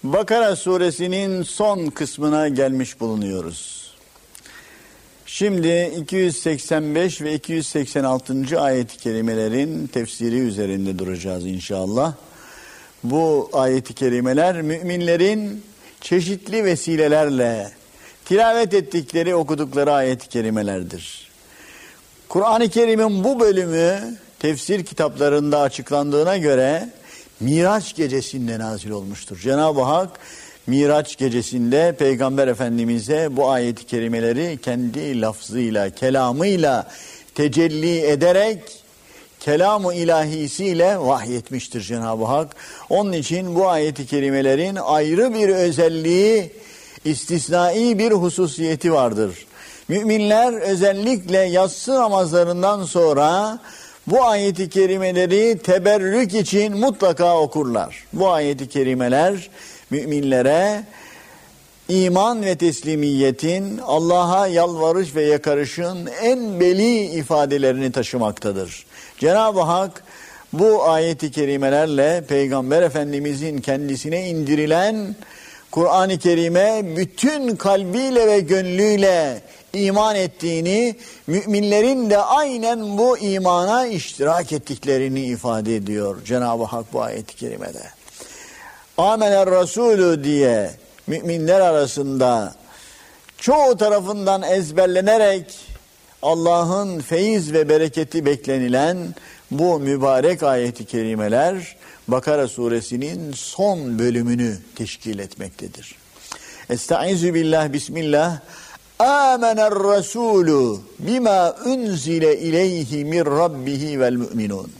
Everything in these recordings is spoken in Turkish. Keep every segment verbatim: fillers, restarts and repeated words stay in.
Bakara suresinin son kısmına gelmiş bulunuyoruz. Şimdi iki yüz seksen beş ve iki yüz seksen altıncı ayet-i kerimelerin tefsiri üzerinde duracağız inşallah. Bu ayet-i kerimeler müminlerin çeşitli vesilelerle tilavet ettikleri, okudukları ayet-i kerimelerdir. Kur'an-ı Kerim'in bu bölümü tefsir kitaplarında açıklandığına göre Miraç gecesinde nazil olmuştur. Cenab-ı Hak Miraç gecesinde Peygamber Efendimiz'e bu ayet-i kerimeleri kendi lafzıyla, kelamıyla tecelli ederek kelam-ı ilahisiyle vahyetmiştir Cenab-ı Hak. Onun için bu ayet-i kerimelerin ayrı bir özelliği, istisnai bir hususiyeti vardır. Müminler özellikle yatsı namazlarından sonra bu ayet-i kerimeleri teberrük için mutlaka okurlar. Bu ayet-i kerimeler müminlere iman ve teslimiyetin, Allah'a yalvarış ve yakarışın en beli ifadelerini taşımaktadır. Cenab-ı Hak bu ayet-i kerimelerle Peygamber Efendimizin kendisine indirilen Kur'an-ı Kerim'e bütün kalbiyle ve gönlüyle iman ettiğini, müminlerin de aynen bu imana iştirak ettiklerini ifade ediyor Cenab-ı Hak bu ayet-i kerimede. Amener Resulü diye müminler arasında çoğu tarafından ezberlenerek Allah'ın feyiz ve bereketi beklenilen bu mübarek ayet-i kerimeler Bakara suresinin son bölümünü teşkil etmektedir. Estaizu billah, bismillah. Amener Resulü bima unzile ileyhi min rabbihi vel müminun.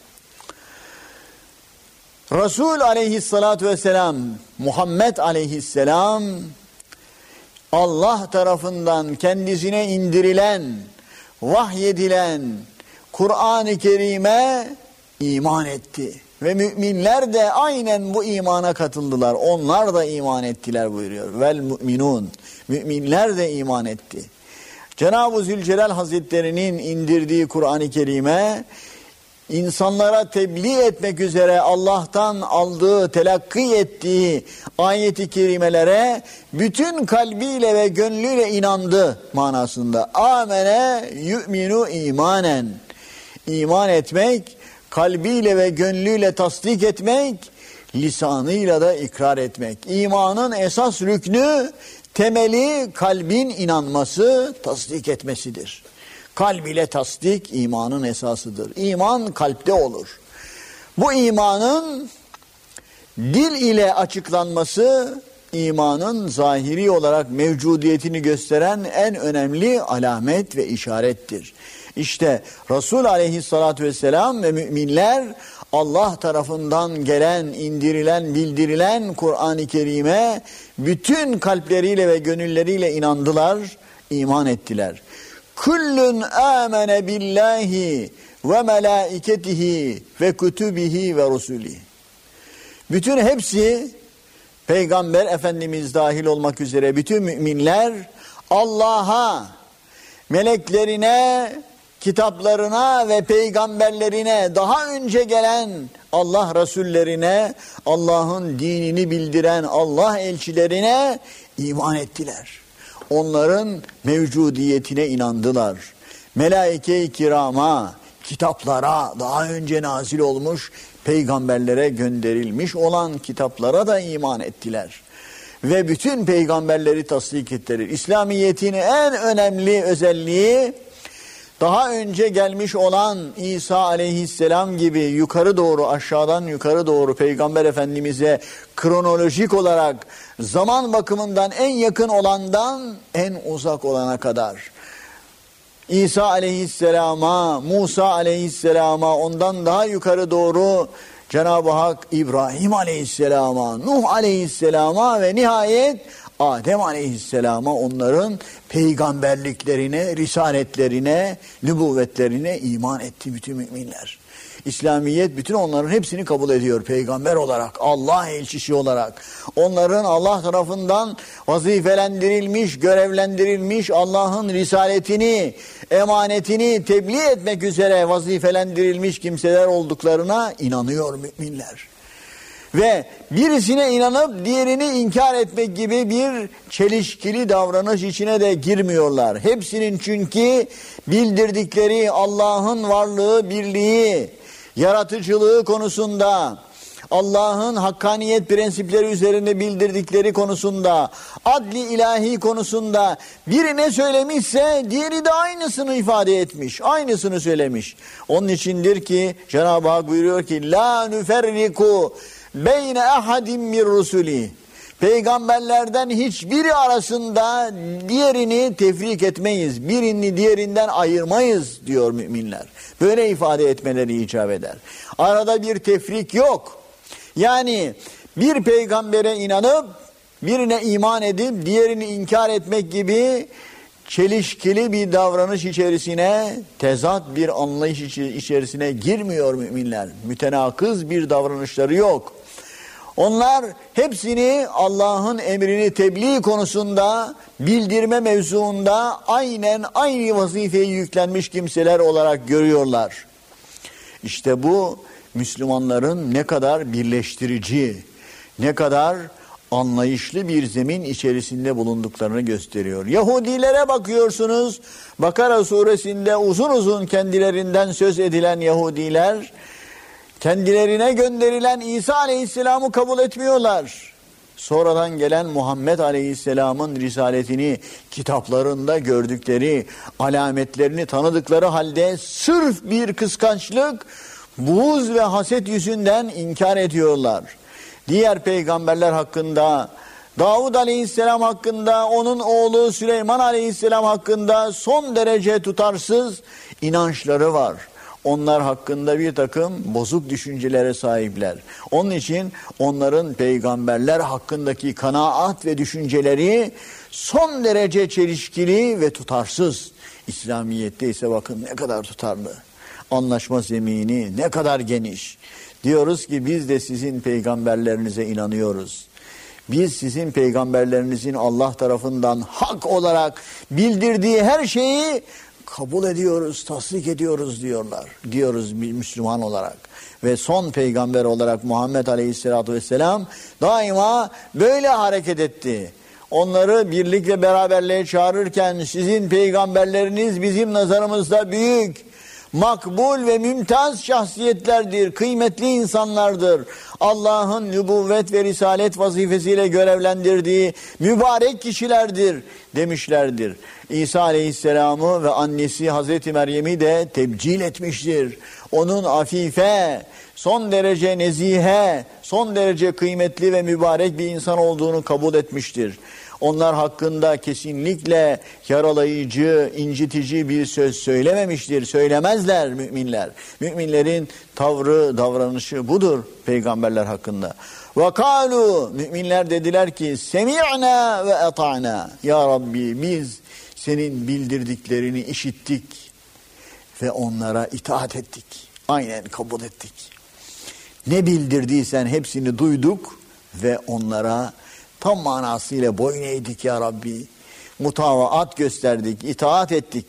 Resul aleyhissalatu vesselam, Muhammed aleyhisselam, Allah tarafından kendisine indirilen, vahyedilen Kur'an-ı Kerim'e iman etti. Ve müminler de aynen bu imana katıldılar. Onlar da iman ettiler buyuruyor. Vel müminun. Müminler de iman etti. Cenab-ı Zülcelal Hazretleri'nin indirdiği Kur'an-ı Kerim'e insanlara tebliğ etmek üzere Allah'tan aldığı, telakki ettiği ayet-i kerimelere bütün kalbiyle ve gönlüyle inandı manasında. Amene yu'minu imanen. İman etmek, kalbiyle ve gönlüyle tasdik etmek, lisanıyla da ikrar etmek. İmanın esas rüknü, temeli kalbin inanması, tasdik etmesidir. Kalb ile tasdik imanın esasıdır. İman kalpte olur. Bu imanın dil ile açıklanması, imanın zahiri olarak mevcudiyetini gösteren en önemli alamet ve işarettir. İşte Resul aleyhissalatü vesselam ve müminler Allah tarafından gelen, indirilen, bildirilen Kur'an-ı Kerim'e bütün kalpleriyle ve gönülleriyle inandılar, iman ettiler. Kullun amene billahi ve melaiketihi ve kutubihi ve rusulihi. Bütün hepsi, Peygamber Efendimiz dahil olmak üzere bütün müminler Allah'a, meleklerine, kitaplarına ve peygamberlerine, daha önce gelen Allah Resullerine, Allah'ın dinini bildiren Allah elçilerine iman ettiler. Onların mevcudiyetine inandılar. Melaike-i kirama, kitaplara, daha önce nazil olmuş, peygamberlere gönderilmiş olan kitaplara da iman ettiler. Ve bütün peygamberleri tasdik ettiler. İslamiyet'in en önemli özelliği, daha önce gelmiş olan İsa aleyhisselam gibi yukarı doğru, aşağıdan yukarı doğru Peygamber Efendimiz'e kronolojik olarak zaman bakımından en yakın olandan en uzak olana kadar, İsa aleyhisselama, Musa aleyhisselama, ondan daha yukarı doğru Cenab-ı Hak İbrahim aleyhisselama, Nuh aleyhisselama ve nihayet Adem aleyhisselama, onların peygamberliklerine, risaletlerine, nübüvvetlerine iman etti bütün müminler. İslamiyet bütün onların hepsini kabul ediyor peygamber olarak, Allah elçisi olarak. Onların Allah tarafından vazifelendirilmiş, görevlendirilmiş Allah'ın risaletini, emanetini tebliğ etmek üzere vazifelendirilmiş kimseler olduklarına inanıyor müminler. ve birisine inanıp diğerini inkar etmek gibi bir çelişkili davranış içine de girmiyorlar. Hepsinin çünkü bildirdikleri Allah'ın varlığı, birliği, yaratıcılığı konusunda, Allah'ın hakkaniyet prensipleri üzerinde bildirdikleri konusunda, adli ilahi konusunda biri ne söylemişse diğeri de aynısını ifade etmiş, aynısını söylemiş. Onun içindir ki Cenab-ı Hak buyuruyor ki la nüferriku beyne ahadim mir rusuli. Peygamberlerden hiçbiri arasında diğerini tefrik etmeyiz, birini diğerinden ayırmayız diyor müminler. Böyle ifade etmeleri icap eder. Arada bir tefrik yok. Yani bir peygambere inanıp birine iman edip diğerini inkar etmek gibi çelişkili bir davranış içerisine, tezat bir anlayış içerisine girmiyor müminler. Mütenakız bir davranışları yok. Onlar hepsini Allah'ın emrini tebliğ konusunda, bildirme mevzuunda aynen aynı vazifeye yüklenmiş kimseler olarak görüyorlar. İşte bu Müslümanların ne kadar birleştirici, ne kadar anlayışlı bir zemin içerisinde bulunduklarını gösteriyor. Yahudilere bakıyorsunuz, Bakara suresinde uzun uzun kendilerinden söz edilen Yahudiler, kendilerine gönderilen İsa Aleyhisselam'ı kabul etmiyorlar. Sonradan gelen Muhammed Aleyhisselam'ın risaletini kitaplarında gördükleri, alametlerini tanıdıkları halde sırf bir kıskançlık, buğz ve haset yüzünden inkar ediyorlar. Diğer peygamberler hakkında, Davud Aleyhisselam hakkında, onun oğlu Süleyman Aleyhisselam hakkında son derece tutarsız inançları var. Onlar hakkında bir takım bozuk düşüncelere sahipler. Onun için onların peygamberler hakkındaki kanaat ve düşünceleri son derece çelişkili ve tutarsız. İslamiyet'te ise bakın ne kadar tutarlı. Anlaşma zemini ne kadar geniş. Diyoruz ki biz de sizin peygamberlerinize inanıyoruz. Biz sizin peygamberlerinizin Allah tarafından hak olarak bildirdiği her şeyi kabul ediyoruz, tasdik ediyoruz diyorlar. Diyoruz bir Müslüman olarak. Ve son peygamber olarak Muhammed Aleyhisselatü Vesselam daima böyle hareket etti. Onları birlik ve beraberliğe çağırırken sizin peygamberleriniz bizim nazarımızda büyük, makbul ve mümtaz şahsiyetlerdir, kıymetli insanlardır. Allah'ın nübüvvet ve risalet vazifesiyle görevlendirdiği mübarek kişilerdir demişlerdir. İsa Aleyhisselam'ı ve annesi Hazreti Meryem'i de tebcil etmiştir. Onun afife, son derece nezihe, son derece kıymetli ve mübarek bir insan olduğunu kabul etmiştir. Onlar hakkında kesinlikle yaralayıcı, incitici bir söz söylememiştir. Söylemezler müminler. Müminlerin tavrı, davranışı budur peygamberler hakkında. وَقَالُوا Müminler dediler ki semi'na ve ata'na. Ya Rabbi biz senin bildirdiklerini işittik ve onlara itaat ettik. Aynen kabul ettik. Ne bildirdiysen hepsini duyduk ve onlara tam manasıyla boyun eğdik ya Rabbi. Mutavaat gösterdik, itaat ettik.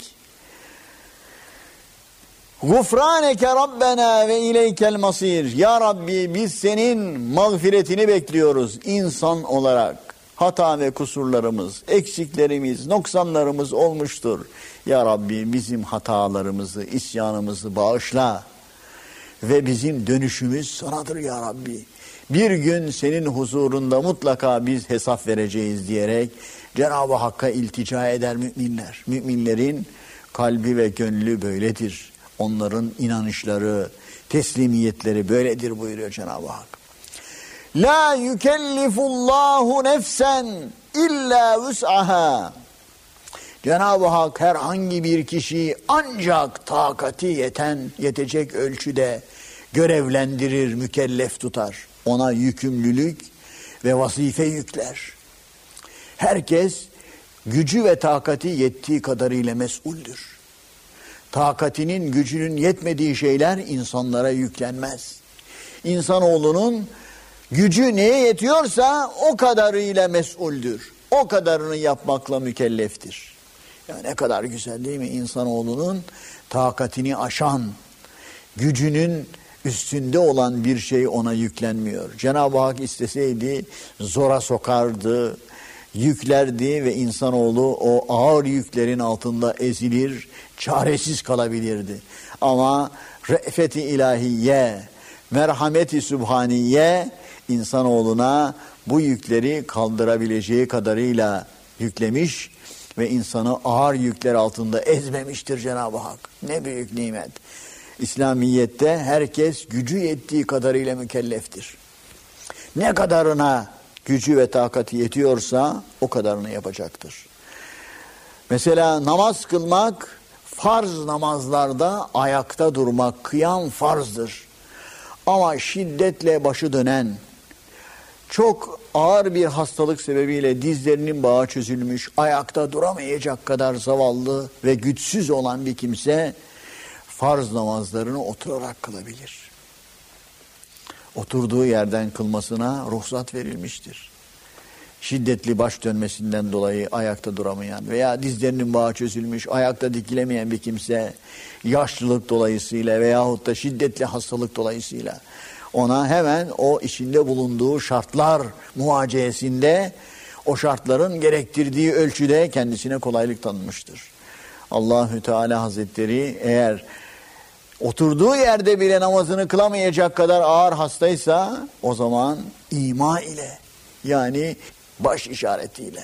Gufraneke Rabbena ve ileykel masir. Ya Rabbi biz senin mağfiretini bekliyoruz insan olarak. Hata ve kusurlarımız, eksiklerimiz, noksanlarımız olmuştur. Ya Rabbi bizim hatalarımızı, isyanımızı bağışla. Ve bizim dönüşümüz sanadır ya Rabbi. Bir gün senin huzurunda mutlaka biz hesap vereceğiz diyerek Cenab-ı Hakk'a iltica eder müminler. Müminlerin kalbi ve gönlü böyledir. Onların inanışları, teslimiyetleri böyledir buyuruyor Cenab-ı Hak. La yükellifullahu nefsen illa vus'aha. Cenab-ı Hak herhangi bir kişiyi ancak takati yeten, yetecek ölçüde görevlendirir, mükellef tutar. Ona yükümlülük ve vazife yükler. Herkes gücü ve takati yettiği kadarıyla mesuldür. Takatinin, gücünün yetmediği şeyler insanlara yüklenmez. İnsanoğlunun gücü neye yetiyorsa o kadarıyla mesuldür. O kadarını yapmakla mükelleftir. Ya ne kadar güzel değil mi? İnsanoğlunun takatini aşan, gücünün üstünde olan bir şey ona yüklenmiyor. Cenab-ı Hak isteseydi zora sokardı, yüklerdi ve insanoğlu o ağır yüklerin altında ezilir, çaresiz kalabilirdi. Ama re'feti ilahiye, merhameti sübhaniye insanoğluna bu yükleri kaldırabileceği kadarıyla yüklemiş ve insanı ağır yükler altında ezmemiştir Cenab-ı Hak. Ne büyük nimet. İslamiyet'te herkes gücü yettiği kadarıyla mükelleftir. Ne kadarına gücü ve takati yetiyorsa o kadarını yapacaktır. Mesela namaz kılmak, farz namazlarda ayakta durmak, kıyam farzdır. Ama şiddetle başı dönen, çok ağır bir hastalık sebebiyle dizlerinin bağı çözülmüş, ayakta duramayacak kadar zavallı ve güçsüz olan bir kimse farz namazlarını oturarak kılabilir. Oturduğu yerden kılmasına ruhsat verilmiştir. Şiddetli baş dönmesinden dolayı ayakta duramayan veya dizlerinin bağı çözülmüş, ayakta dikilemeyen bir kimse yaşlılık dolayısıyla veyahut da şiddetli hastalık dolayısıyla ona hemen o içinde bulunduğu şartlar muhaceyesinde o şartların gerektirdiği ölçüde kendisine kolaylık tanınmıştır. Allahü Teala Hazretleri eğer oturduğu yerde bile namazını kılamayacak kadar ağır hastaysa o zaman ima ile, yani baş işaretiyle,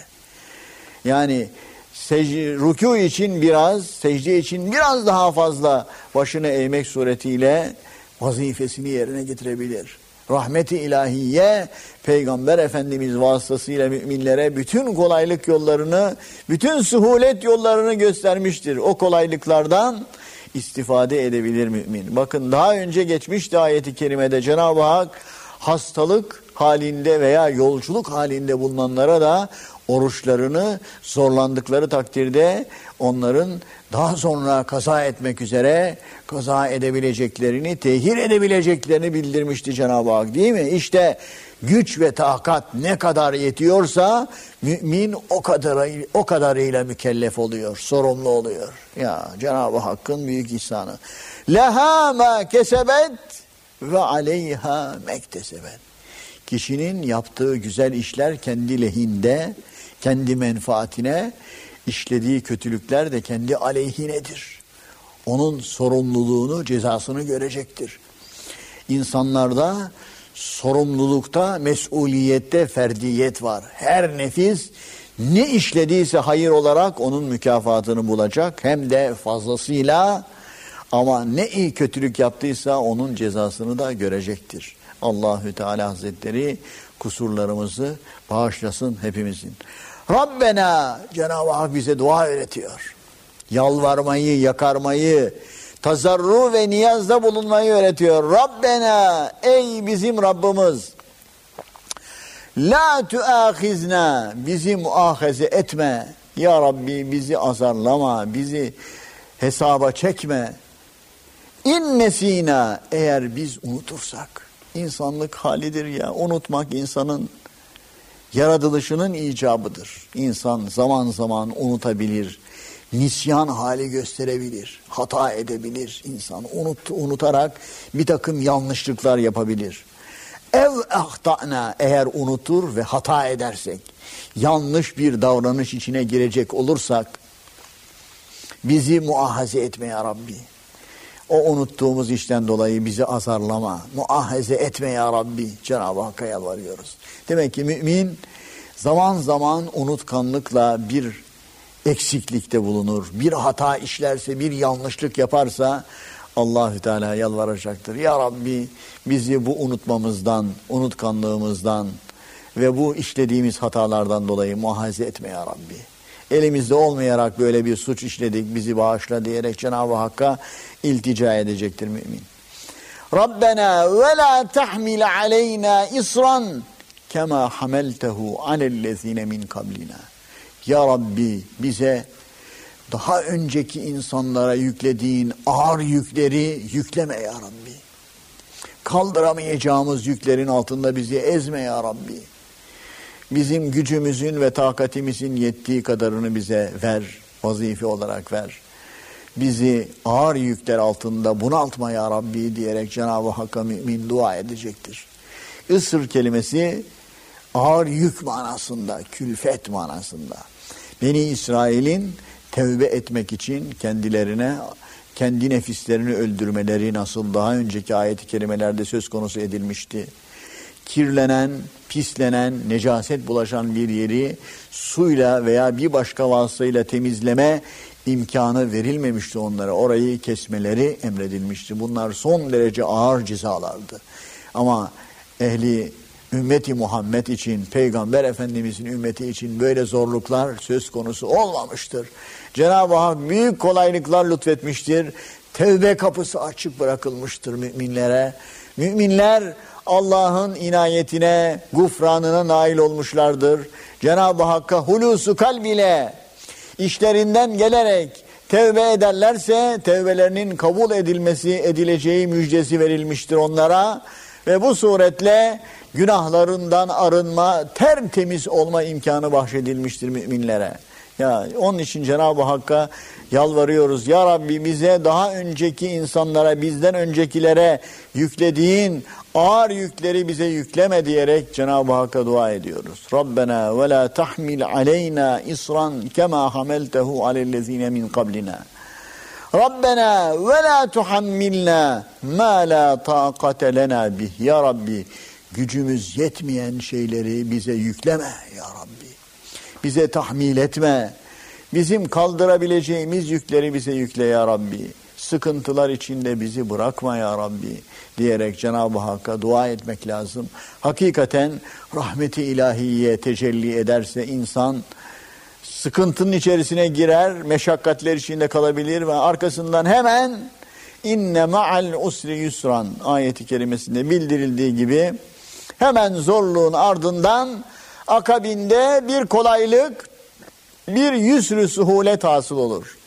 yani secde, rükû için biraz, secde için biraz daha fazla başını eğmek suretiyle vazifesini yerine getirebilir. Rahmet-i ilahiye Peygamber Efendimiz vasıtasıyla müminlere bütün kolaylık yollarını, bütün suhulet yollarını göstermiştir. O kolaylıklardan istifade edebilir mümin. Bakın daha önce geçmişti ayeti kerimede Cenab-ı Hak hastalık halinde veya yolculuk halinde bulunanlara da oruçlarını zorlandıkları takdirde onların daha sonra kaza etmek üzere kaza edebileceklerini, tehir edebileceklerini bildirmişti Cenab-ı Hak, değil mi? İşte güç ve takat ne kadar yetiyorsa mümin o kadar o kadarıyla mükellef oluyor, sorumlu oluyor. Ya Cenab-ı Hakk'ın büyük ihsanı. Leha ma kesebet ve aleyha mektesebet. Kişinin yaptığı güzel işler kendi lehinde, kendi menfaatine, işlediği kötülükler de kendi aleyhinedir. Onun sorumluluğunu, cezasını görecektir. İnsanlarda sorumlulukta, mesuliyette ferdiyet var. Her nefis ne işlediyse hayır olarak onun mükafatını bulacak, hem de fazlasıyla, ama ne iyi kötülük yaptıysa onun cezasını da görecektir. Allahü Teala Hazretleri kusurlarımızı bağışlasın hepimizin. Rabbena, Cenab-ı Hak bize dua öğretiyor. Yalvarmayı, yakarmayı, tazarru ve niyazda bulunmayı öğretiyor. Rabbena, ey bizim Rabbimiz, la tuâkhizna, bizi muahaze etme. Ya Rabbi bizi azarlama, bizi hesaba çekme. İnnesina, eğer biz unutursak. İnsanlık halidir ya, unutmak insanın yaratılışının icabıdır. İnsan zaman zaman unutabilir, nisyan hali gösterebilir, hata edebilir insan. Unut, unutarak bir takım yanlışlıklar yapabilir. Ev ahtana, eğer unutur ve hata edersek, yanlış bir davranış içine girecek olursak, bizi muahaze etme ya Rabbi. O unuttuğumuz işten dolayı bizi azarlama, muahaze etme ya Rabbi. Cenab-ı Hakk'a yalvarıyoruz. Demek ki mümin zaman zaman unutkanlıkla bir eksiklikte bulunur. Bir hata işlerse, bir yanlışlık yaparsa Allahü Teala yalvaracaktır. Ya Rabbi bizi bu unutmamızdan, unutkanlığımızdan ve bu işlediğimiz hatalardan dolayı muahaze etme ya Rabbi. Elimizde olmayarak böyle bir suç işledik, bizi bağışla diyerek Cenab-ı Hakk'a iltica edecektir mümin. Rabbena ve la tahmil aleyna isran kema hameltehu alellezine min kablina. Ya Rabbi bize daha önceki insanlara yüklediğin ağır yükleri yükleme ya Rabbi. Kaldıramayacağımız yüklerin altında bizi ezme ya Rabbi. Bizim gücümüzün ve takatimizin yettiği kadarını bize ver, vazife olarak ver. bizi ağır yükler altında bunaltma ya Rabbi diyerek Cenab-ı Hakk'a mümin dua edecektir. Isr kelimesi ağır yük manasında, külfet manasında. Beni İsrail'in tevbe etmek için kendilerine, kendi nefislerini öldürmeleri nasıl daha önceki ayet-i kerimelerde söz konusu edilmişti. Kirlenen, pislenen, necaset bulaşan bir yeri suyla veya bir başka vasıtayla temizleme imkanı verilmemişti onlara. Orayı kesmeleri emredilmişti. Bunlar son derece ağır cezalardı. Ama ehli ümmeti Muhammed için, Peygamber Efendimizin ümmeti için böyle zorluklar söz konusu olmamıştır. Cenab-ı Hak büyük kolaylıklar lütfetmiştir. Tevbe kapısı açık bırakılmıştır müminlere. Müminler Allah'ın inayetine, gufranına nail olmuşlardır. Cenab-ı Hakk'a hulusu kalbiyle, işlerinden gelerek tevbe ederlerse tevbelerinin kabul edilmesi, edileceği müjdesi verilmiştir onlara. Ve bu suretle günahlarından arınma, tertemiz olma imkanı bahşedilmiştir müminlere. Ya onun için Cenab-ı Hakk'a yalvarıyoruz. Ya Rabbi bize daha önceki insanlara, bizden öncekilere yüklediğin ağır yükleri bize yükleme diyerek Cenab-ı Hakk'a dua ediyoruz. Rabbena ve la tahmil aleyna isran kema hameltehu alellezine min qablina. Rabbena ve la tuhammilna ma la taqate lena bih. Ya Rabbi gücümüz yetmeyen şeyleri bize yükleme ya Rabbi. Bize tahmil etme. Bizim kaldırabileceğimiz yükleri bize yükle ya Rabbi. Sıkıntılar içinde bizi bırakma ya Rabbi diyerek Cenab-ı Hakk'a dua etmek lazım. Hakikaten rahmeti ilahiye tecelli ederse insan sıkıntının içerisine girer, meşakkatler içinde kalabilir ve arkasından hemen inne ma'al usri yusran ayeti kerimesinde bildirildiği gibi hemen zorluğun ardından akabinde bir kolaylık, bir yusr-ü suhulet hasıl olur.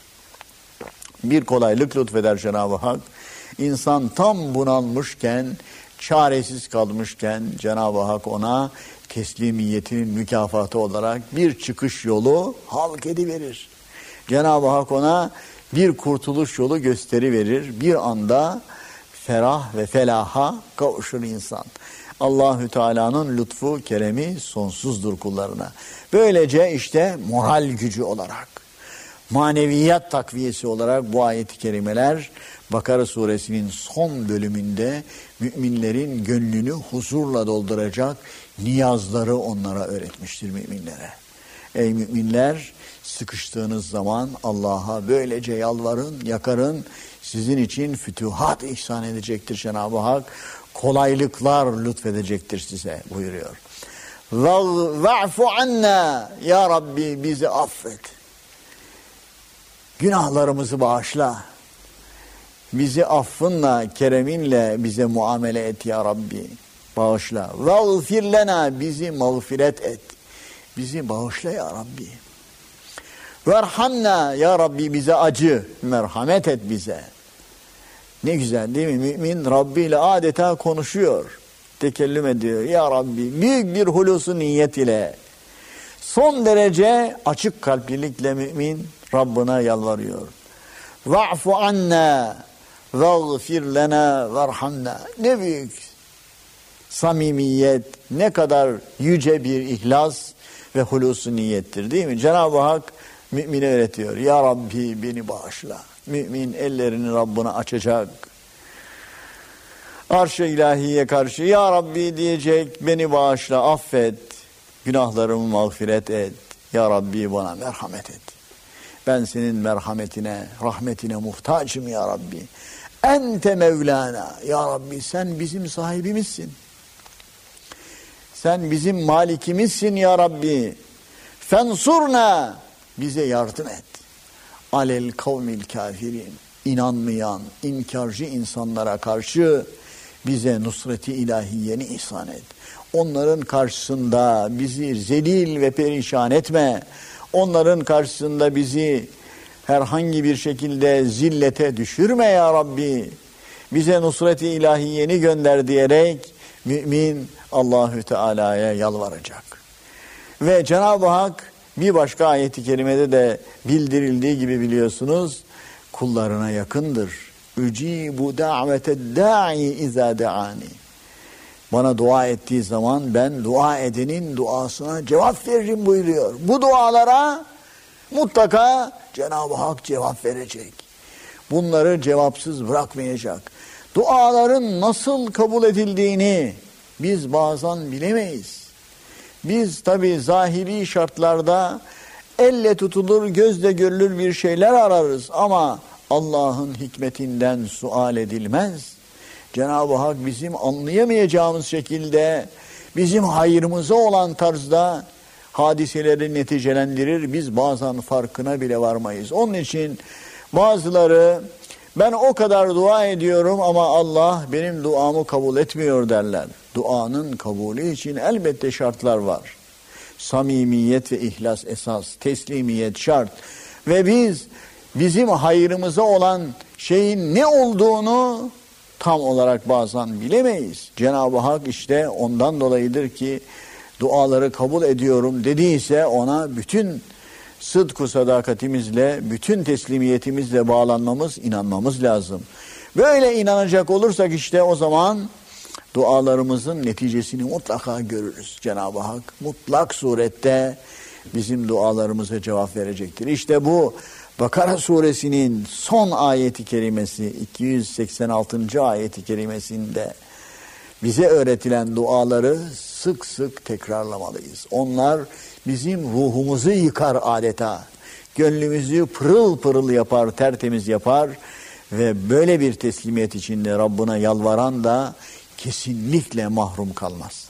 Bir kolaylık lütfeder Cenab-ı Hak. İnsan tam bunalmışken, çaresiz kalmışken Cenab-ı Hak ona teslimiyetinin mükafatı olarak bir çıkış yolu halk ediverir. Cenab-ı Hak ona bir kurtuluş yolu gösteriverir. Bir anda ferah ve felaha kavuşur insan. Allahü Teala'nın lütfu, keremi sonsuzdur kullarına. Böylece işte moral gücü olarak, maneviyat takviyesi olarak bu ayet-i kerimeler Bakara suresinin son bölümünde müminlerin gönlünü huzurla dolduracak niyazları onlara öğretmiştir müminlere. Ey müminler, sıkıştığınız zaman Allah'a böylece yalvarın, yakarın. Sizin için fütühat ihsan edecektir Cenab-ı Hak. Kolaylıklar lütfedecektir size buyuruyor. Ve'fu anna ya Rabbi bizi affet. Günahlarımızı bağışla. Bizi affınla, kereminle bize muamele et ya Rabbi. Bağışla. Ve'gfir lena bizi mağfiret et. Bizi bağışla ya Rabbi. Verhamna ya Rabbi bize acı, merhamet et bize. Ne güzel değil mi? Mümin Rabbi ile adeta konuşuyor. Tekellüm ediyor. Ya Rabbi büyük bir hulusu niyet ile son derece açık kalplilikle mümin Rabbına yalvarıyor. Va'fu anna veğfir lena verhamna. Ne büyük samimiyet, ne kadar yüce bir ihlas ve hulusu niyettir değil mi? Cenab-ı Hak mümine öğretiyor. Ya Rabbi beni bağışla. Mümin ellerini Rabbına açacak. Arş-ı ilahiye karşı ya Rabbi diyecek, beni bağışla, affet, günahlarımı mağfiret et. Ya Rabbi bana merhamet et. Ben senin merhametine, rahmetine muhtacım ya Rabbi. Ente Mevlana. Ya Rabbi sen bizim sahibimizsin. Sen bizim malikimizsin ya Rabbi. Fensurna. Bize yardım et. Alel kavmil kafirin. İnanmayan, inkarcı insanlara karşı bize nusreti ilahiyeni ihsan et. Onların karşısında bizi zelil ve perişan etme. Onların karşısında bizi herhangi bir şekilde zillete düşürme ya Rabbi. Bize nusreti ilahiyeni gönder diyerek mümin Allahü Teala'ya yalvaracak. Ve Cenab-ı Hak bir başka ayet-i kerimede de bildirildiği gibi biliyorsunuz, kullarına yakındır. Ücibu daveted da'i izâ de'ani. Bana dua ettiği zaman ben dua edenin duasına cevap veririm buyuruyor. Bu dualara mutlaka Cenab-ı Hak cevap verecek. Bunları cevapsız bırakmayacak. Duaların nasıl kabul edildiğini biz bazen bilemeyiz. Biz tabi zahiri şartlarda elle tutulur, gözle görülür bir şeyler ararız ama Allah'ın hikmetinden sual edilmez. Cenab-ı Hak bizim anlayamayacağımız şekilde bizim hayrımıza olan tarzda hadiseleri neticelendirir. Biz bazen farkına bile varmayız. Onun için bazıları ben o kadar dua ediyorum ama Allah benim duamı kabul etmiyor derler. Duanın kabulü için elbette şartlar var. Samimiyet ve ihlas esas, teslimiyet şart. Ve biz bizim hayrımıza olan şeyin ne olduğunu tam olarak bazen bilemeyiz. Cenab-ı Hak işte ondan dolayıdır ki duaları kabul ediyorum dediyse ona bütün sıdk-ı sadakatimizle, bütün teslimiyetimizle bağlanmamız, inanmamız lazım. Böyle inanacak olursak işte o zaman dualarımızın neticesini mutlaka görürüz. Cenab-ı Hak mutlak surette bizim dualarımıza cevap verecektir. İşte bu Bakara suresinin son ayeti kerimesi, iki yüz seksen altıncı ayeti kerimesinde bize öğretilen duaları sık sık tekrarlamalıyız. Onlar bizim ruhumuzu yıkar adeta. Gönlümüzü pırıl pırıl yapar, tertemiz yapar ve böyle bir teslimiyet içinde Rabbına yalvaran da kesinlikle mahrum kalmaz.